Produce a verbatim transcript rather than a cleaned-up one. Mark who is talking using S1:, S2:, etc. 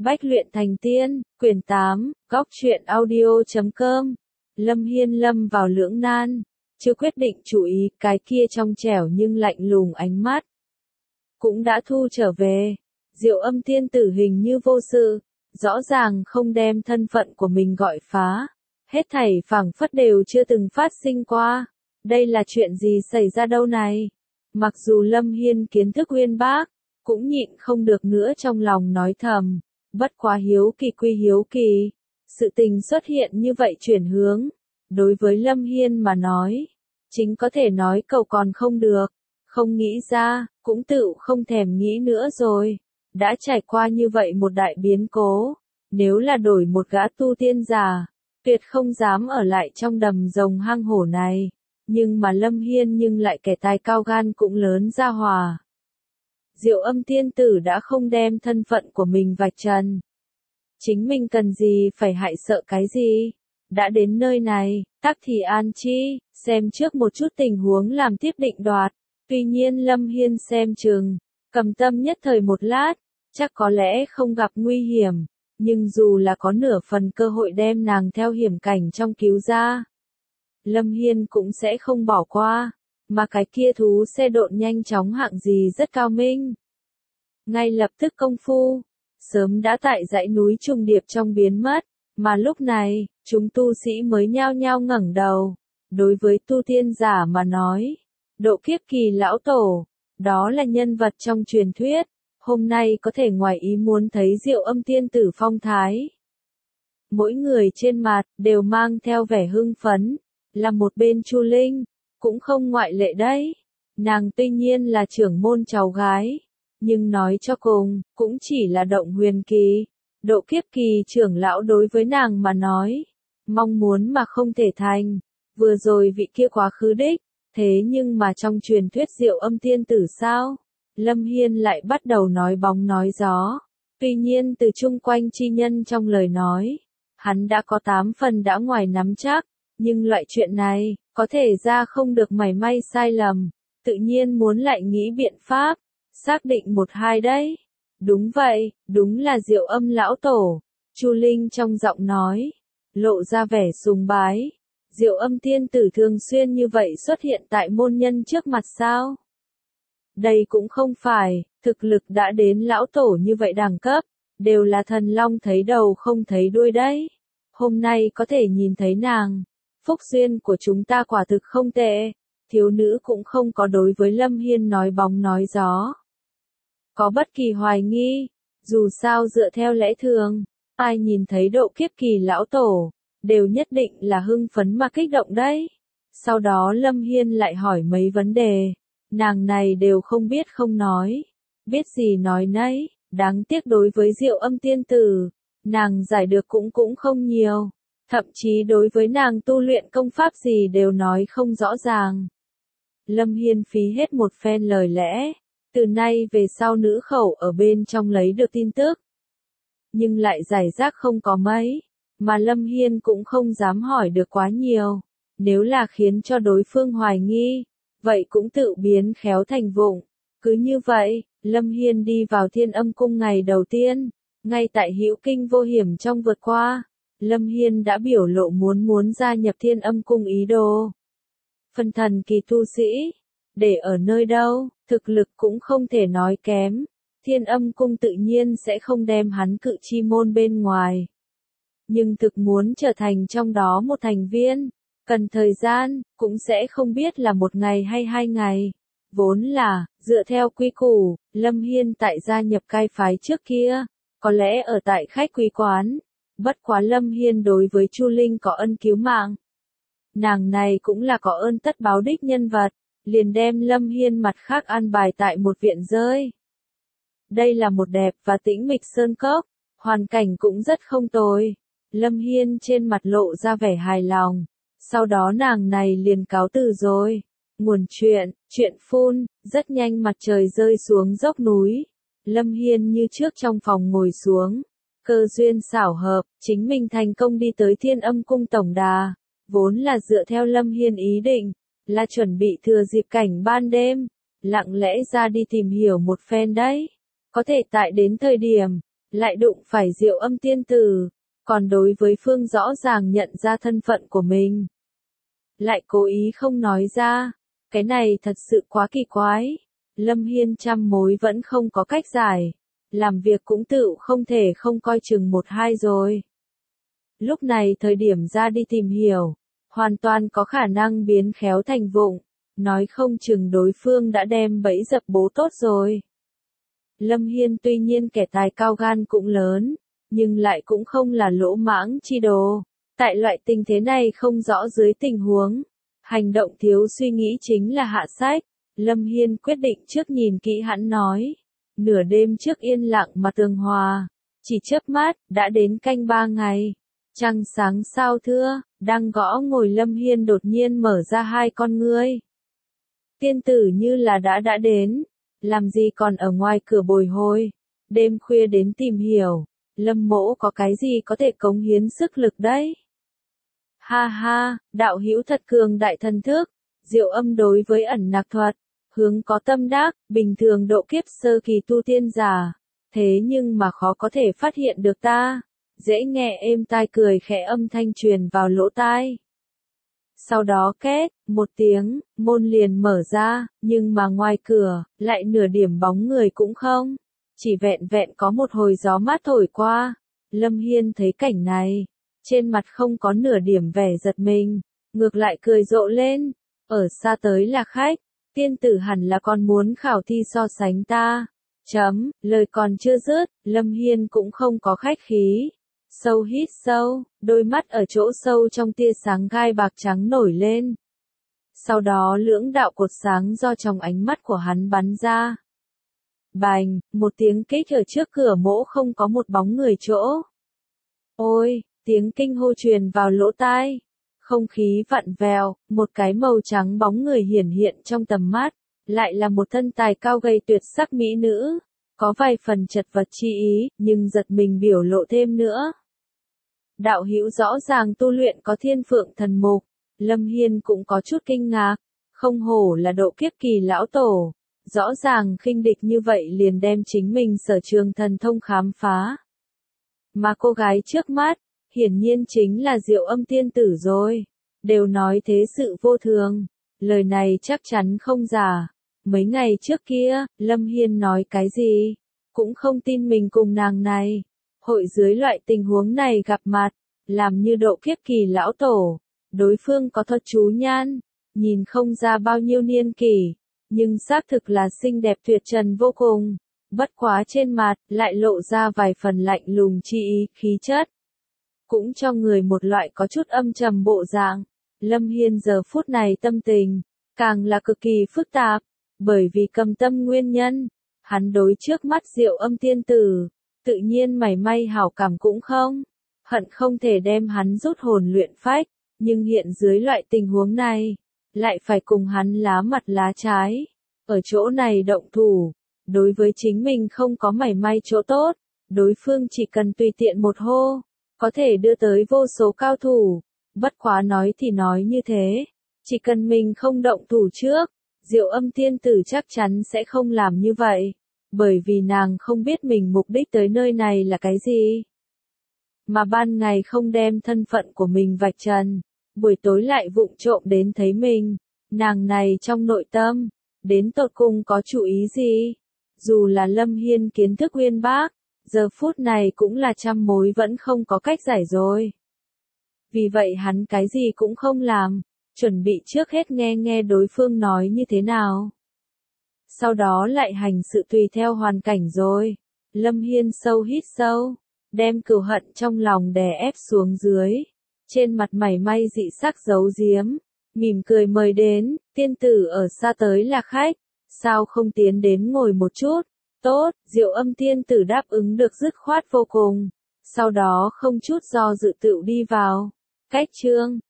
S1: Bách luyện thành tiên, quyển tám, góc truyện audio chấm com. Lâm Hiên lâm vào lưỡng nan, chưa quyết định chú ý cái kia trong trẻo nhưng lạnh lùng ánh mắt. Cũng đã thu trở về, Diệu Âm tiên tử hình như vô sự, rõ ràng không đem thân phận của mình gọi phá. Hết thảy phảng phất đều chưa từng phát sinh qua. Đây là chuyện gì xảy ra đâu này? Mặc dù Lâm Hiên kiến thức uyên bác, cũng nhịn không được nữa trong lòng nói thầm. Bất quá hiếu kỳ quy hiếu kỳ. Sự tình xuất hiện như vậy chuyển hướng. Đối với Lâm Hiên mà nói, chính có thể nói cầu còn không được. Không nghĩ ra, cũng tự không thèm nghĩ nữa rồi. Đã trải qua như vậy một đại biến cố. Nếu là đổi một gã tu tiên giả, tuyệt không dám ở lại trong đầm rồng hang hổ này. Nhưng mà Lâm Hiên nhưng lại kẻ tài cao gan cũng lớn ra hòa. Diệu Âm tiên tử đã không đem thân phận của mình vạch trần. Chính mình cần gì phải hại sợ cái gì? Đã đến nơi này, tắc thì an chi, xem trước một chút tình huống làm tiếp định đoạt. Tuy nhiên Lâm Hiên xem chừng, cầm tâm nhất thời một lát, chắc có lẽ không gặp nguy hiểm. Nhưng dù là có nửa phần cơ hội đem nàng theo hiểm cảnh trong cứu ra, Lâm Hiên cũng sẽ không bỏ qua, mà cái kia thú xe độn nhanh chóng hạng gì rất cao minh. Ngay lập tức công phu, sớm đã tại dãy núi trùng điệp trong biến mất, mà lúc này, chúng tu sĩ mới nhao nhao ngẩng đầu. Đối với tu tiên giả mà nói, độ kiếp kỳ lão tổ, đó là nhân vật trong truyền thuyết, hôm nay có thể ngoài ý muốn thấy Diệu Âm tiên tử phong thái. Mỗi người trên mặt đều mang theo vẻ hưng phấn, là một bên Chu Linh, cũng không ngoại lệ đấy. Nàng tuy nhiên là trưởng môn cháu gái, nhưng nói cho cùng, cũng chỉ là động huyền kỳ. Độ kiếp kỳ trưởng lão đối với nàng mà nói, mong muốn mà không thể thành. Vừa rồi vị kia quá khứ đích, thế nhưng mà trong truyền thuyết Diệu Âm tiên tử sao? Lâm Hiên lại bắt đầu nói bóng nói gió. Tuy nhiên từ chung quanh chi nhân trong lời nói, hắn đã có tám phần đã ngoài nắm chắc. Nhưng loại chuyện này, có thể ra không được mảy may sai lầm. Tự nhiên muốn lại nghĩ biện pháp, xác định một hai đấy. Đúng vậy, đúng là Diệu Âm lão tổ. Chu Linh trong giọng nói, lộ ra vẻ sùng bái. Diệu Âm tiên tử thường xuyên như vậy xuất hiện tại môn nhân trước mặt sao? Đây cũng không phải, thực lực đã đến lão tổ như vậy đẳng cấp, đều là thần long thấy đầu không thấy đuôi đấy. Hôm nay có thể nhìn thấy nàng, phúc duyên của chúng ta quả thực không tệ. Thiếu nữ cũng không có đối với Lâm Hiên nói bóng nói gió, có bất kỳ hoài nghi. Dù sao dựa theo lẽ thường, ai nhìn thấy độ kiếp kỳ lão tổ, đều nhất định là hưng phấn mà kích động đấy. Sau đó Lâm Hiên lại hỏi mấy vấn đề, nàng này đều không biết không nói, biết gì nói nấy. Đáng tiếc đối với Diệu Âm tiên tử, nàng giải được cũng cũng không nhiều. Thậm chí đối với nàng tu luyện công pháp gì đều nói không rõ ràng. Lâm Hiên phí hết một phen lời lẽ, từ nay về sau nữ khẩu ở bên trong lấy được tin tức. Nhưng lại giải rác không có mấy, mà Lâm Hiên cũng không dám hỏi được quá nhiều. Nếu là khiến cho đối phương hoài nghi, vậy cũng tự biến khéo thành vụng. Cứ như vậy, Lâm Hiên đi vào Thiên Âm cung ngày đầu tiên, ngay tại hữu kinh vô hiểm trong vượt qua. Lâm Hiên đã biểu lộ muốn muốn gia nhập Thiên Âm cung ý đồ. Phân thần kỳ tu sĩ, để ở nơi đâu, thực lực cũng không thể nói kém. Thiên Âm cung tự nhiên sẽ không đem hắn cự chi môn bên ngoài. Nhưng thực muốn trở thành trong đó một thành viên, cần thời gian, cũng sẽ không biết là một ngày hay hai ngày. Vốn là, dựa theo quy củ, Lâm Hiên tại gia nhập cai phái trước kia, có lẽ ở tại khách quý quán. Bất quá Lâm Hiên đối với Chu Linh có ân cứu mạng. Nàng này cũng là có ơn tất báo đích nhân vật, liền đem Lâm Hiên mặt khác an bài tại một viện rơi. Đây là một đẹp và tĩnh mịch sơn cốc, hoàn cảnh cũng rất không tồi. Lâm Hiên trên mặt lộ ra vẻ hài lòng, sau đó nàng này liền cáo từ rồi. Nguồn chuyện, chuyện phun, rất nhanh mặt trời rơi xuống dốc núi. Lâm Hiên như trước trong phòng ngồi xuống. Cơ duyên xảo hợp, chính mình thành công đi tới Thiên Âm cung tổng đà. Vốn là dựa theo Lâm Hiên ý định, là chuẩn bị thừa dịp cảnh ban đêm, lặng lẽ ra đi tìm hiểu một phen đấy. Có thể tại đến thời điểm, lại đụng phải Diệu Âm tiên tử, còn đối với Phương rõ ràng nhận ra thân phận của mình, lại cố ý không nói ra, cái này thật sự quá kỳ quái. Lâm Hiên trăm mối vẫn không có cách giải, làm việc cũng tự không thể không coi chừng một hai rồi. Lúc này thời điểm ra đi tìm hiểu, hoàn toàn có khả năng biến khéo thành vụng, nói không chừng đối phương đã đem bẫy dập bố tốt rồi. Lâm Hiên tuy nhiên kẻ tài cao gan cũng lớn, nhưng lại cũng không là lỗ mãng chi đồ. Tại loại tình thế này không rõ dưới tình huống, hành động thiếu suy nghĩ chính là hạ sách. Lâm Hiên quyết định trước nhìn kỹ hắn nói. Nửa đêm trước yên lặng mà tường hòa, chỉ chớp mắt, đã đến canh ba ngày. Trăng sáng sao thưa, đang gõ ngồi Lâm Hiên đột nhiên mở ra hai con ngươi. Tiên tử như là đã đã đến, làm gì còn ở ngoài cửa bồi hồi, đêm khuya đến tìm hiểu, Lâm mỗ có cái gì có thể cống hiến sức lực đấy. Ha ha, đạo hữu thật cường đại thần thức, Diệu Âm đối với ẩn nặc thuật, hướng có tâm đắc, bình thường độ kiếp sơ kỳ tu tiên giả, thế nhưng mà khó có thể phát hiện được ta. Dễ nghe êm tai cười khẽ âm thanh truyền vào lỗ tai. Sau đó két, một tiếng, môn liền mở ra, nhưng mà ngoài cửa, lại nửa điểm bóng người cũng không. Chỉ vẹn vẹn có một hồi gió mát thổi qua. Lâm Hiên thấy cảnh này, trên mặt không có nửa điểm vẻ giật mình, ngược lại cười rộ lên. Ở xa tới là khách, tiên tử hẳn là còn muốn khảo thi so sánh ta. Chấm, lời còn chưa dứt, Lâm Hiên cũng không có khách khí. Sâu hít sâu, đôi mắt ở chỗ sâu trong tia sáng gai bạc trắng nổi lên. Sau đó lưỡng đạo cột sáng do trong ánh mắt của hắn bắn ra. Bành, một tiếng kích ở trước cửa mỗ không có một bóng người chỗ. Ôi, tiếng kinh hô truyền vào lỗ tai. Không khí vặn vẹo, một cái màu trắng bóng người hiển hiện trong tầm mắt, lại là một thân tài cao gầy tuyệt sắc mỹ nữ. Có vài phần chật vật chi ý, nhưng giật mình biểu lộ thêm nữa. Đạo hữu rõ ràng tu luyện có thiên phượng thần mục, Lâm Hiên cũng có chút kinh ngạc, không hổ là độ kiếp kỳ lão tổ, rõ ràng khinh địch như vậy liền đem chính mình sở trường thần thông khám phá. Mà cô gái trước mắt, hiển nhiên chính là Diệu Âm tiên tử rồi, đều nói thế sự vô thường, lời này chắc chắn không giả. Mấy ngày trước kia, Lâm Hiên nói cái gì, cũng không tin mình cùng nàng này. Hội dưới loại tình huống này gặp mặt, làm như độ kiếp kỳ lão tổ, đối phương có thuật chú nhan, nhìn không ra bao nhiêu niên kỷ, nhưng xác thực là xinh đẹp tuyệt trần vô cùng, bất quá trên mặt, lại lộ ra vài phần lạnh lùng chi ý, khí chất. Cũng cho người một loại có chút âm trầm bộ dạng, Lâm Hiên giờ phút này tâm tình, càng là cực kỳ phức tạp, bởi vì cầm tâm nguyên nhân, hắn đối trước mắt Diệu Âm tiên tử, tự nhiên mảy may hảo cảm cũng không, hận không thể đem hắn rút hồn luyện phách, nhưng hiện dưới loại tình huống này, lại phải cùng hắn lá mặt lá trái, ở chỗ này động thủ, đối với chính mình không có mảy may chỗ tốt, đối phương chỉ cần tùy tiện một hô, có thể đưa tới vô số cao thủ, bất quá nói thì nói như thế, chỉ cần mình không động thủ trước, Diệu Âm tiên tử chắc chắn sẽ không làm như vậy. Bởi vì nàng không biết mình mục đích tới nơi này là cái gì. Mà ban ngày không đem thân phận của mình vạch trần, buổi tối lại vụng trộm đến thấy mình, nàng này trong nội tâm, đến tột cùng có chủ ý gì. Dù là Lâm Hiên kiến thức uyên bác, giờ phút này cũng là trăm mối vẫn không có cách giải rồi. Vì vậy hắn cái gì cũng không làm, chuẩn bị trước hết nghe nghe đối phương nói như thế nào. Sau đó lại hành sự tùy theo hoàn cảnh rồi. Lâm Hiên sâu hít sâu, đem cừu hận trong lòng đè ép xuống dưới. Trên mặt mảy may dị sắc giấu giếm, mỉm cười mời đến, tiên tử ở xa tới là khách, sao không tiến đến ngồi một chút. Tốt, Diệu Âm tiên tử đáp ứng được dứt khoát vô cùng. Sau đó không chút do dự tựu đi vào. Cách chương